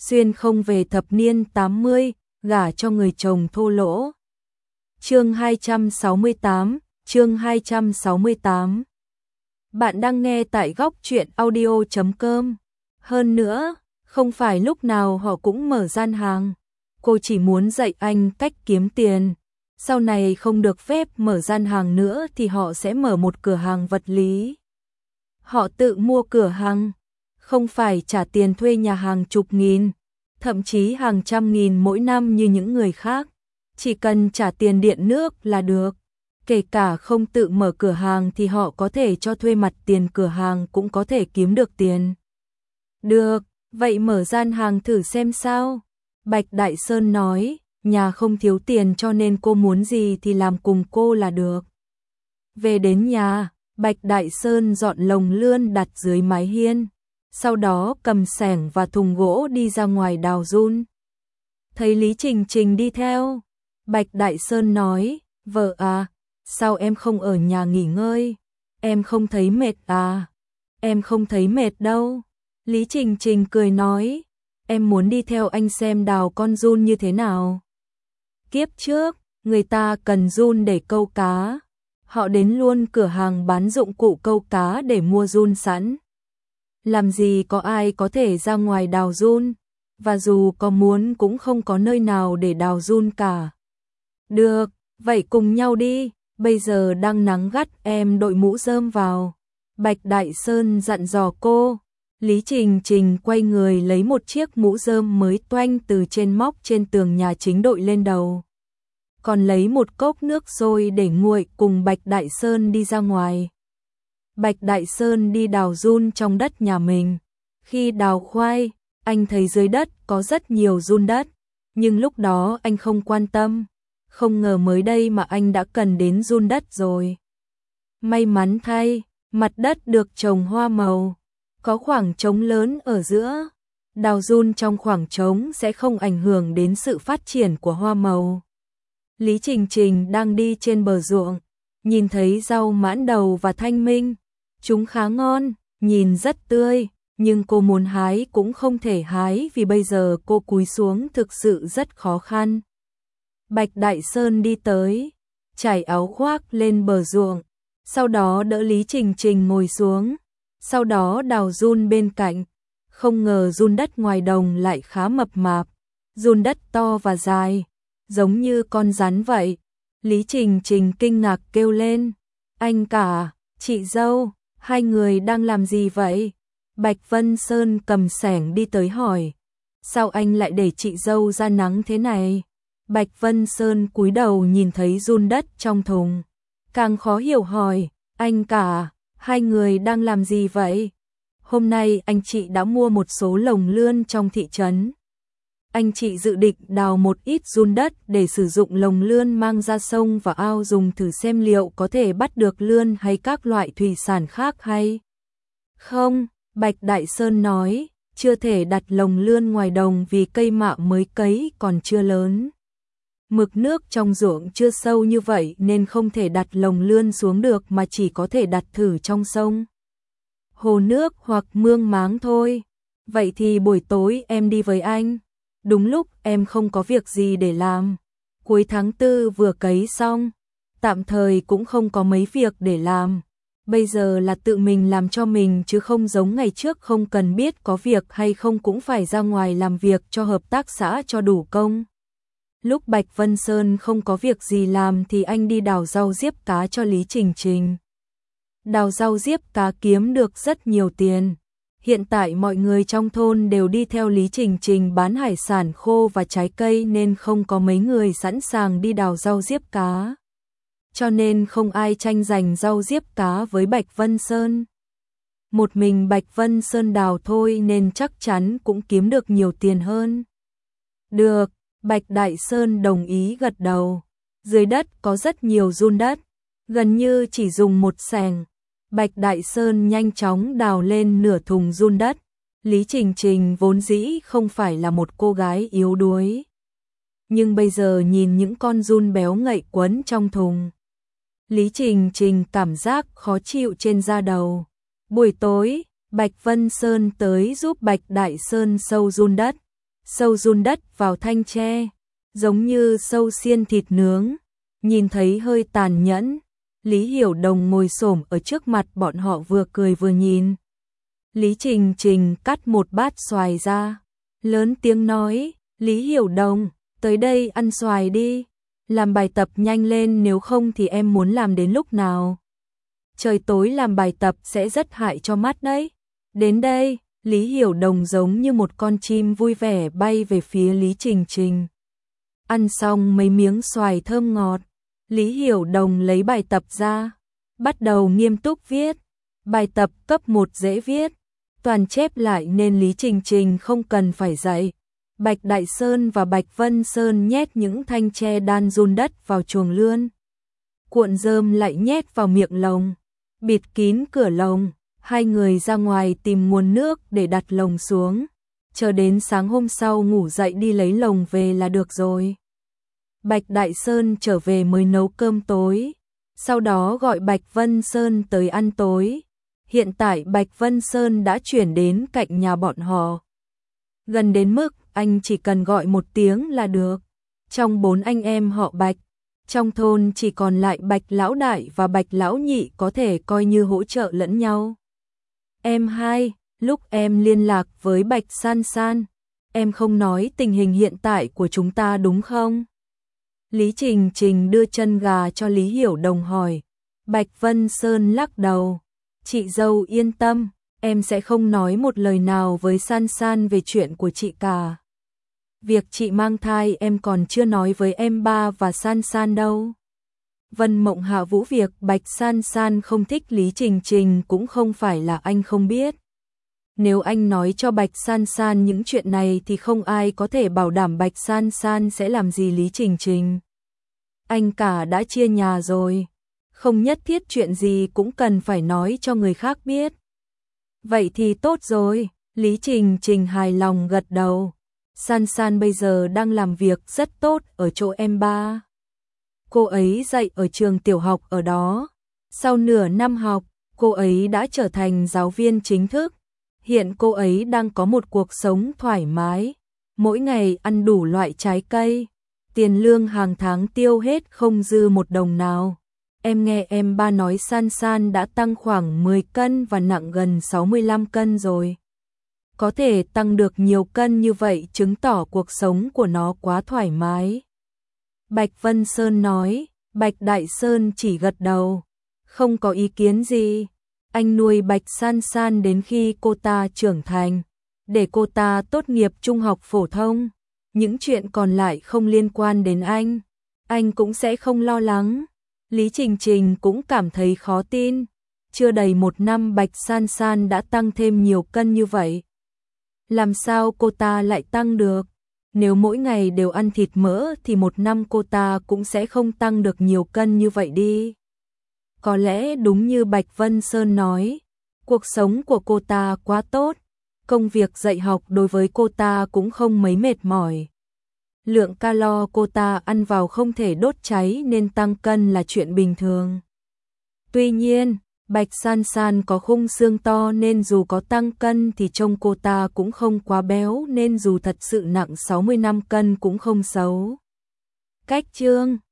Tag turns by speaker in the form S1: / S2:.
S1: xuyên không về thập niên 80, gả cho người chồng thô lỗ. Chương 268, chương 268. Bạn đang nghe tại góc truyện audio.com. Hơn nữa, không phải lúc nào họ cũng mở gian hàng. Cô chỉ muốn dạy anh cách kiếm tiền. Sau này không được phép mở gian hàng nữa thì họ sẽ mở một cửa hàng vật lý. Họ tự mua cửa hàng, không phải trả tiền thuê nhà hàng chục nghìn, thậm chí hàng trăm nghìn mỗi năm như những người khác. Chỉ cần trả tiền điện nước là được. Kể cả không tự mở cửa hàng thì họ có thể cho thuê mặt tiền cửa hàng cũng có thể kiếm được tiền. Được, vậy mở gian hàng thử xem sao. Bạch Đại Sơn nói, nhà không thiếu tiền cho nên cô muốn gì thì làm cùng cô là được. Về đến nhà, Bạch Đại Sơn dọn lồng lươn đặt dưới mái hiên, sau đó cầm xẻng và thùng gỗ đi ra ngoài đào giun. Thấy Lý Trình Trình đi theo, Bạch Đại Sơn nói, vợ à, sao em không ở nhà nghỉ ngơi, em không thấy mệt à? Em không thấy mệt đâu. Lý Trình Trình cười nói, em muốn đi theo anh xem đào con giun như thế nào. Kiếp trước, người ta cần giun để câu cá. Họ đến luôn cửa hàng bán dụng cụ câu cá để mua giun sẵn. Làm gì có ai có thể ra ngoài đào giun, và dù có muốn cũng không có nơi nào để đào giun cả. Được, vậy cùng nhau đi, bây giờ đang nắng gắt em đội mũ rơm vào. Bạch Đại Sơn dặn dò cô. Lý Trình Trình quay người lấy một chiếc mũ rơm mới toanh từ trên móc trên tường nhà chính đội lên đầu. Còn lấy một cốc nước sôi để nguội cùng Bạch Đại Sơn đi ra ngoài. Bạch Đại Sơn đi đào giun trong đất nhà mình. Khi đào khoai, anh thấy dưới đất có rất nhiều giun đất, nhưng lúc đó anh không quan tâm. Không ngờ mới đây mà anh đã cần đến giun đất rồi. May mắn thay, mặt đất được trồng hoa màu, có khoảng trống lớn ở giữa. Đào giun trong khoảng trống sẽ không ảnh hưởng đến sự phát triển của hoa màu. Lý Trình Trình đang đi trên bờ ruộng, nhìn thấy rau mãn đầu và thanh minh. Chúng khá ngon, nhìn rất tươi, nhưng cô muốn hái cũng không thể hái vì bây giờ cô cúi xuống thực sự rất khó khăn. Bạch Đại Sơn đi tới, trải áo khoác lên bờ ruộng, sau đó đỡ Lý Trình Trình ngồi xuống, sau đó đào giun bên cạnh. Không ngờ giun đất ngoài đồng lại khá mập mạp, giun đất to và dài, giống như con rắn vậy. Lý Trình Trình kinh ngạc kêu lên, anh cả, chị dâu, hai người đang làm gì vậy? Bạch Vân Sơn cầm xẻng đi tới hỏi, sao anh lại để chị dâu ra nắng thế này? Bạch Vân Sơn cúi đầu nhìn thấy giun đất trong thùng, càng khó hiểu hỏi, anh cả, hai người đang làm gì vậy? Hôm nay anh chị đã mua một số lồng lươn trong thị trấn. Anh chị dự định đào một ít giun đất để sử dụng lồng lươn mang ra sông và ao dùng thử xem liệu có thể bắt được lươn hay các loại thủy sản khác hay không. Bạch Đại Sơn nói, chưa thể đặt lồng lươn ngoài đồng vì cây mạ mới cấy còn chưa lớn. Mực nước trong ruộng chưa sâu như vậy nên không thể đặt lồng lươn xuống được mà chỉ có thể đặt thử trong sông, hồ nước hoặc mương máng thôi. Vậy thì buổi tối em đi với anh. Đúng lúc em không có việc gì để làm. Cuối tháng 4 vừa cấy xong, tạm thời cũng không có mấy việc để làm. Bây giờ là tự mình làm cho mình chứ không giống ngày trước không cần biết có việc hay không cũng phải ra ngoài làm việc cho hợp tác xã cho đủ công. Lúc Bạch Vân Sơn không có việc gì làm thì anh đi đào rau diếp cá cho Lý Trình Trình. Đào rau diếp cá kiếm được rất nhiều tiền. Hiện tại mọi người trong thôn đều đi theo Lý Trình Trình bán hải sản khô và trái cây nên không có mấy người sẵn sàng đi đào rau diếp cá. Cho nên không ai tranh giành rau diếp cá với Bạch Vân Sơn. Một mình Bạch Vân Sơn đào thôi nên chắc chắn cũng kiếm được nhiều tiền hơn. Được, Bạch Đại Sơn đồng ý gật đầu. Dưới đất có rất nhiều giun đất, gần như chỉ dùng một xẻng. Bạch Đại Sơn nhanh chóng đào lên nửa thùng giun đất. Lý Trình Trình vốn dĩ không phải là một cô gái yếu đuối, nhưng bây giờ nhìn những con giun béo ngậy quấn trong thùng, Lý Trình Trình cảm giác khó chịu trên da đầu. Buổi tối, Bạch Vân Sơn tới giúp Bạch Đại Sơn sâu giun đất. sâu giun đất vào thanh tre, giống như sâu xiên thịt nướng. Nhìn thấy hơi tàn nhẫn, Lý Hiểu Đồng ngồi xổm ở trước mặt bọn họ vừa cười vừa nhìn. Lý Trình Trình cắt một bát xoài ra, lớn tiếng nói, Lý Hiểu Đồng, tới đây ăn xoài đi, làm bài tập nhanh lên nếu không thì em muốn làm đến lúc nào. Trời tối làm bài tập sẽ rất hại cho mắt đấy. Đến đây, Lý Hiểu Đồng giống như một con chim vui vẻ bay về phía Lý Trình Trình. Ăn xong mấy miếng xoài thơm ngọt, Lý Hiểu Đồng lấy bài tập ra, bắt đầu nghiêm túc viết. Bài tập cấp 1 dễ viết, toàn chép lại nên Lý Trình Trình không cần phải dạy. Bạch Đại Sơn và Bạch Vân Sơn nhét những thanh tre đan giun đất vào chuồng lươn. Cuộn rơm lại nhét vào miệng lồng, bịt kín cửa lồng. Hai người ra ngoài tìm nguồn nước để đặt lồng xuống, chờ đến sáng hôm sau ngủ dậy đi lấy lồng về là được rồi. Bạch Đại Sơn trở về mới nấu cơm tối, sau đó gọi Bạch Vân Sơn tới ăn tối. Hiện tại Bạch Vân Sơn đã chuyển đến cạnh nhà bọn họ, gần đến mức anh chỉ cần gọi một tiếng là được. Trong 4 anh em họ Bạch, trong thôn chỉ còn lại Bạch Lão Đại và Bạch Lão Nhị có thể coi như hỗ trợ lẫn nhau. Em hai, lúc em liên lạc với Bạch San San, em không nói tình hình hiện tại của chúng ta đúng không? Lý Trình Trình đưa chân gà cho Lý Hiểu Đồng hỏi. Bạch Vân Sơn lắc đầu. Chị dâu yên tâm, em sẽ không nói một lời nào với San San về chuyện của chị cả. Việc chị mang thai em còn chưa nói với em ba và San San đâu. Vân Mộng hạ vũ việc Bạch San San không thích Lý Trình Trình cũng không phải là anh không biết. Nếu anh nói cho Bạch San San những chuyện này thì không ai có thể bảo đảm Bạch San San sẽ làm gì Lý Trình Trình. Anh cả đã chia nhà rồi, không nhất thiết chuyện gì cũng cần phải nói cho người khác biết. Vậy thì tốt rồi, Lý Trình Trình hài lòng gật đầu. San San bây giờ đang làm việc rất tốt ở chỗ em ba. Cô ấy dạy ở trường tiểu học ở đó. Sau nửa năm học, cô ấy đã trở thành giáo viên chính thức. Hiện cô ấy đang có một cuộc sống thoải mái, mỗi ngày ăn đủ loại trái cây. Tiền lương hàng tháng tiêu hết không dư một đồng nào. Em nghe em ba nói San San đã tăng khoảng 10 cân và nặng gần 65 cân rồi. Có thể tăng được nhiều cân như vậy chứng tỏ cuộc sống của nó quá thoải mái. Bạch Vân Sơn nói, Bạch Đại Sơn chỉ gật đầu, không có ý kiến gì. Anh nuôi Bạch San San đến khi cô ta trưởng thành, để cô ta tốt nghiệp trung học phổ thông. Những chuyện còn lại không liên quan đến anh cũng sẽ không lo lắng. Lý Trình Trình cũng cảm thấy khó tin, chưa đầy 1 năm Bạch San San đã tăng thêm nhiều cân như vậy. Làm sao cô ta lại tăng được? Nếu mỗi ngày đều ăn thịt mỡ thì 1 năm cô ta cũng sẽ không tăng được nhiều cân như vậy đi. Có lẽ đúng như Bạch Vân Sơn nói, cuộc sống của cô ta quá tốt, công việc dạy học đối với cô ta cũng không mấy mệt mỏi. Lượng calo cô ta ăn vào không thể đốt cháy nên tăng cân là chuyện bình thường. Tuy nhiên, Bạch San San có khung xương to nên dù có tăng cân thì trông cô ta cũng không quá béo nên dù thật sự nặng 65 cân cũng không xấu. Cách chương